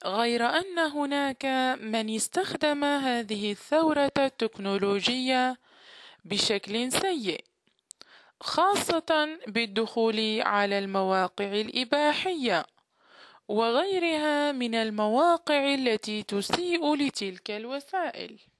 غير أن هناك من استخدم هذه الثورة التكنولوجية بشكل سيء، خاصة بالدخول على المواقع الإباحية وغيرها من المواقع التي تسيء لتلك الوسائل.